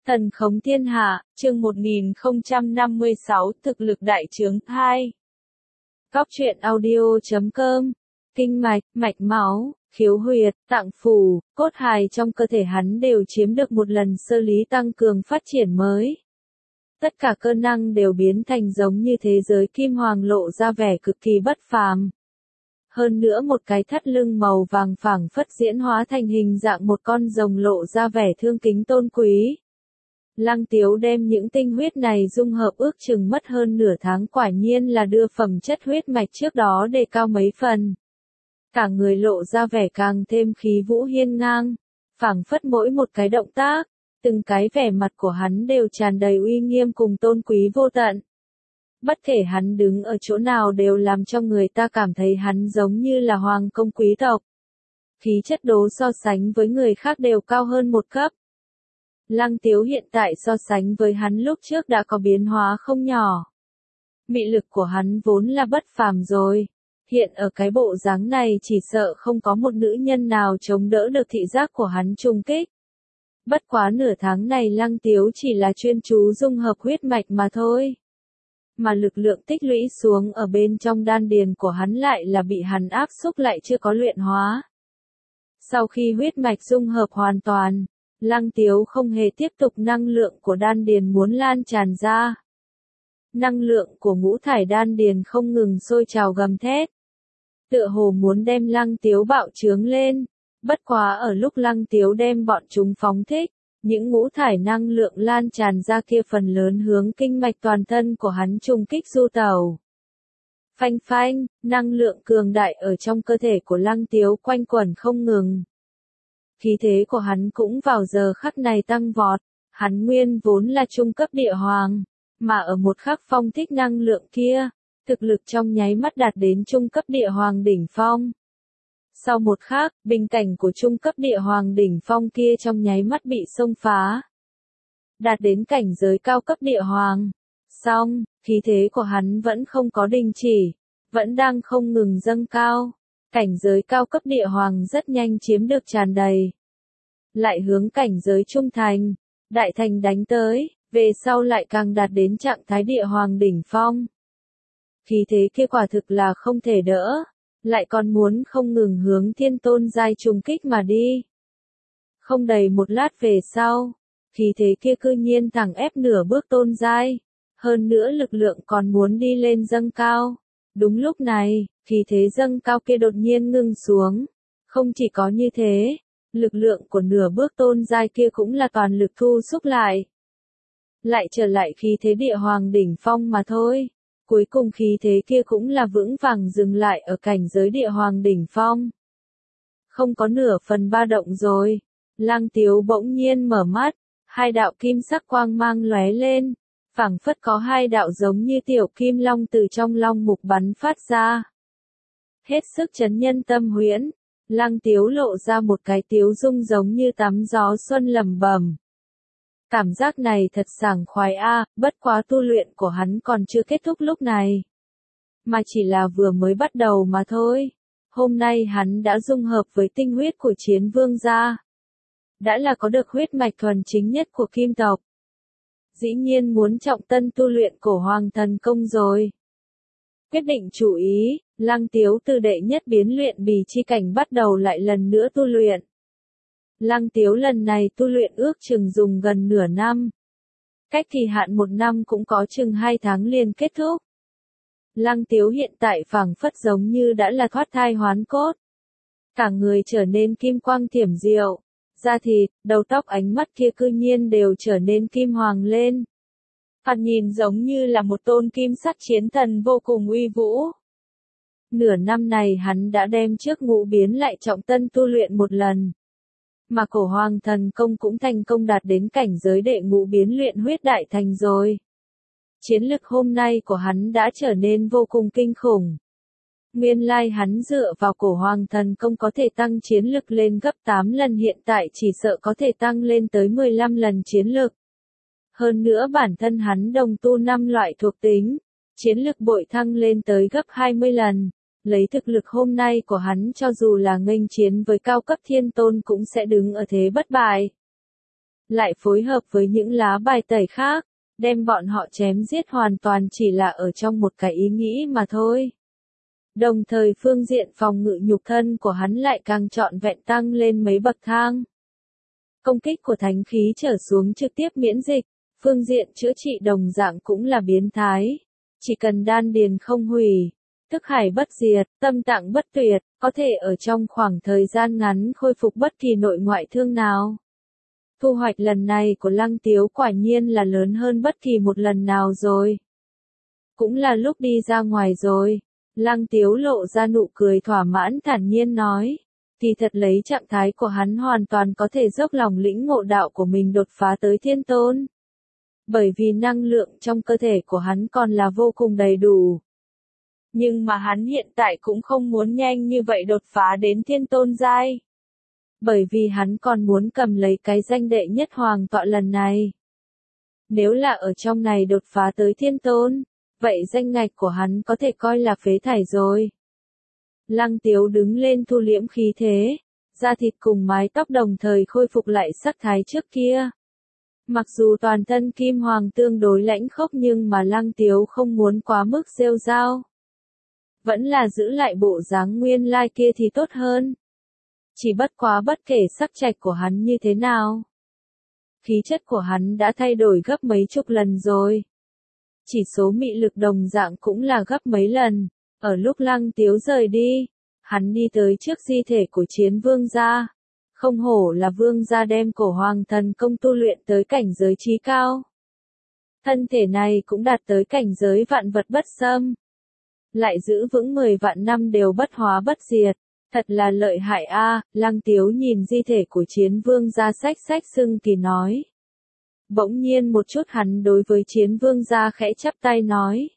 Thần khống thiên hạ, chương 1056, thực lực đại trướng 2. Góc truyện audio.com. Kinh mạch, mạch máu, khiếu huyệt, tạng phủ, cốt hài trong cơ thể hắn đều chiếm được một lần sơ lý tăng cường phát triển mới. Tất cả cơ năng đều biến thành giống như thế giới kim hoàng, lộ ra vẻ cực kỳ bất phàm. Hơn nữa một cái thắt lưng màu vàng phảng phất diễn hóa thành hình dạng một con rồng, lộ ra vẻ thương kính tôn quý. Lăng Tiếu đem những tinh huyết này dung hợp ước chừng mất hơn nửa tháng, quả nhiên là đưa phẩm chất huyết mạch trước đó đề cao mấy phần. Cả người lộ ra vẻ càng thêm khí vũ hiên ngang, phảng phất mỗi một cái động tác, từng cái vẻ mặt của hắn đều tràn đầy uy nghiêm cùng tôn quý vô tận. Bất kể hắn đứng ở chỗ nào đều làm cho người ta cảm thấy hắn giống như là hoàng công quý tộc. Khí chất đố so sánh với người khác đều cao hơn một cấp. Lăng Tiếu hiện tại so sánh với hắn lúc trước đã có biến hóa không nhỏ. Mị lực của hắn vốn là bất phàm rồi. Hiện ở cái bộ dáng này chỉ sợ không có một nữ nhân nào chống đỡ được thị giác của hắn trùng kích. Bất quá nửa tháng này Lăng Tiếu chỉ là chuyên chú dung hợp huyết mạch mà thôi. Mà lực lượng tích lũy xuống ở bên trong đan điền của hắn lại là bị hắn áp xúc lại chưa có luyện hóa. Sau khi huyết mạch dung hợp hoàn toàn, Lăng Tiếu không hề tiếp tục năng lượng của đan điền muốn lan tràn ra. Năng lượng của ngũ thải đan điền không ngừng sôi trào gầm thét. Tựa hồ muốn đem Lăng Tiếu bạo trướng lên. Bất quá ở lúc Lăng Tiếu đem bọn chúng phóng thích, những ngũ thải năng lượng lan tràn ra kia phần lớn hướng kinh mạch toàn thân của hắn trùng kích du tẩu. Phanh phanh, năng lượng cường đại ở trong cơ thể của Lăng Tiếu quanh quẩn không ngừng. Khí thế của hắn cũng vào giờ khắc này tăng vọt, hắn nguyên vốn là trung cấp địa hoàng, mà ở một khắc phong thích năng lượng kia, thực lực trong nháy mắt đạt đến trung cấp địa hoàng đỉnh phong. Sau một khắc, bình cảnh của trung cấp địa hoàng đỉnh phong kia trong nháy mắt bị xông phá. Đạt đến cảnh giới cao cấp địa hoàng. Song, khí thế của hắn vẫn không có đình chỉ, vẫn đang không ngừng dâng cao. Cảnh giới cao cấp địa hoàng rất nhanh chiếm được tràn đầy. Lại hướng cảnh giới trung thành, đại thành đánh tới, về sau lại càng đạt đến trạng thái địa hoàng đỉnh phong. Khí thế kia quả thực là không thể đỡ, lại còn muốn không ngừng hướng thiên tôn giai trùng kích mà đi. Không đầy một lát về sau, khí thế kia cư nhiên thẳng ép nửa bước tôn giai, hơn nữa lực lượng còn muốn đi lên dâng cao. Đúng lúc này, khí thế dâng cao kia đột nhiên ngưng xuống. Không chỉ có như thế, lực lượng của nửa bước tôn giai kia cũng là toàn lực thu xúc lại. Lại trở lại khí thế địa hoàng đỉnh phong mà thôi. Cuối cùng khí thế kia cũng là vững vàng dừng lại ở cảnh giới địa hoàng đỉnh phong. Không có nửa phần ba động rồi. Lăng Tiếu bỗng nhiên mở mắt, hai đạo kim sắc quang mang lóe lên. Phảng phất có hai đạo giống như tiểu kim long từ trong long mục bắn phát ra. Hết sức chấn nhân tâm huyễn, Lăng Tiếu lộ ra một cái tiếu dung giống như tắm gió xuân lẩm bẩm. Cảm giác này thật sảng khoái a, bất quá tu luyện của hắn còn chưa kết thúc lúc này. Mà chỉ là vừa mới bắt đầu mà thôi. Hôm nay hắn đã dung hợp với tinh huyết của Chiến Vương gia. Đã là có được huyết mạch thuần chính nhất của kim tộc. Dĩ nhiên muốn trọng tân tu luyện Cổ Hoàng Thần Công rồi. Quyết định chú ý, Lăng Tiếu từ đệ nhất biến luyện bì chi cảnh bắt đầu lại lần nữa tu luyện. Lăng Tiếu lần này tu luyện ước chừng dùng gần nửa năm. Cách kỳ hạn một năm cũng có chừng 2 tháng liền kết thúc. Lăng Tiếu hiện tại phảng phất giống như đã là thoát thai hoán cốt. Cả người trở nên kim quang thiểm diệu. Da thịt, đầu tóc ánh mắt kia cư nhiên đều trở nên kim hoàng lên. Thoạt nhìn giống như là một tôn kim sắc chiến thần vô cùng uy vũ. Nửa năm này hắn đã đem trước ngũ biến lại trọng tân tu luyện một lần. Mà Cổ Hoàng Thần Công cũng thành công đạt đến cảnh giới đệ ngũ biến luyện huyết đại thành rồi. Chiến lực hôm nay của hắn đã trở nên vô cùng kinh khủng. Nguyên lai hắn dựa vào Cổ Hoàng Thần Công có thể tăng chiến lực lên gấp 8 lần, hiện tại chỉ sợ có thể tăng lên tới 15 lần chiến lực. Hơn nữa bản thân hắn đồng tu 5 loại thuộc tính, chiến lực bội thăng lên tới gấp 20 lần. Lấy thực lực hôm nay của hắn cho dù là nghênh chiến với cao cấp thiên tôn cũng sẽ đứng ở thế bất bại. lại phối hợp với những lá bài tẩy khác, đem bọn họ chém giết hoàn toàn chỉ là ở trong một cái ý nghĩ mà thôi. Đồng thời phương diện phòng ngự nhục thân của hắn lại càng trọn vẹn tăng lên mấy bậc thang. Công kích của thánh khí trở xuống trực tiếp miễn dịch, phương diện chữa trị đồng dạng cũng là biến thái. Chỉ cần đan điền không hủy, thức hải bất diệt, tâm tạng bất tuyệt, có thể ở trong khoảng thời gian ngắn khôi phục bất kỳ nội ngoại thương nào. Thu hoạch lần này của Lăng Tiếu quả nhiên là lớn hơn bất kỳ một lần nào rồi. Cũng là lúc đi ra ngoài rồi. Lăng Tiếu lộ ra nụ cười thỏa mãn thản nhiên nói. Kỳ thật lấy trạng thái của hắn hoàn toàn có thể dốc lòng lĩnh ngộ đạo của mình đột phá tới thiên tôn. Bởi vì năng lượng trong cơ thể của hắn còn là vô cùng đầy đủ. Nhưng mà hắn hiện tại cũng không muốn nhanh như vậy đột phá đến thiên tôn giai. Bởi vì hắn còn muốn cầm lấy cái danh đệ nhất hoàng tọa lần này. Nếu là ở trong này đột phá tới thiên tôn, vậy danh ngạch của hắn có thể coi là phế thải rồi. Lăng Tiếu đứng lên thu liễm khí thế, da thịt cùng mái tóc đồng thời khôi phục lại sắc thái trước kia. Mặc dù toàn thân kim hoàng tương đối lãnh khốc nhưng mà Lăng Tiếu không muốn quá mức rêu rao. Vẫn là giữ lại bộ dáng nguyên lai kia thì tốt hơn. Chỉ bất quá bất kể sắc trạch của hắn như thế nào. Khí chất của hắn đã thay đổi gấp mấy chục lần rồi. Chỉ số mị lực đồng dạng cũng là gấp mấy lần. Ở lúc Lăng Tiếu rời đi, hắn đi tới trước di thể của Chiến Vương gia. Không hổ là vương gia đem cổ hoàng thần công tu luyện tới cảnh giới trí cao. Thân thể này cũng đạt tới cảnh giới vạn vật bất xâm. Lại giữ vững 10 vạn năm đều bất hóa bất diệt. Thật là lợi hại a. Lăng Tiếu nhìn di thể của Chiến Vương gia xách xưng kỳ nói. Bỗng nhiên một chút hắn đối với Chiến Vương gia khẽ chắp tay nói.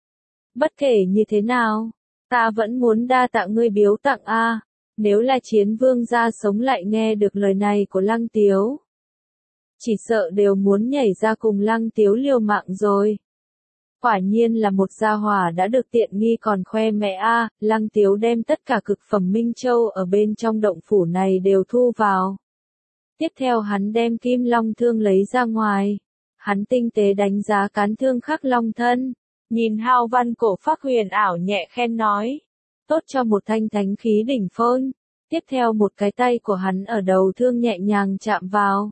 Bất kể như thế nào, ta vẫn muốn đa tạ ngươi biếu tặng a. Nếu là Chiến Vương gia sống lại nghe được lời này của Lăng Tiếu, chỉ sợ đều muốn nhảy ra cùng Lăng Tiếu liều mạng rồi. Quả nhiên là một gia hỏa đã được tiện nghi còn khoe mẽ a. Lăng Tiếu đem tất cả cực phẩm Minh Châu ở bên trong động phủ này đều thu vào. Tiếp theo hắn đem Kim Long thương lấy ra ngoài. Hắn tinh tế đánh giá cán thương khắc long thân. Nhìn hào văn cổ phác huyền ảo nhẹ khen nói. Tốt cho một thanh thánh khí đỉnh phong. Tiếp theo một cái tay của hắn ở đầu thương nhẹ nhàng chạm vào.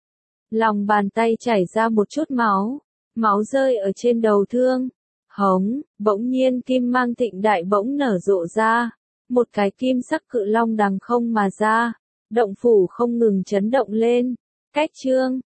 Lòng bàn tay chảy ra một chút máu. Máu rơi ở trên đầu thương. Hống, bỗng nhiên kim mang thịnh đại bỗng nở rộ ra. Một cái kim sắc cự long đằng không mà ra. Động phủ không ngừng chấn động lên. Cách chương.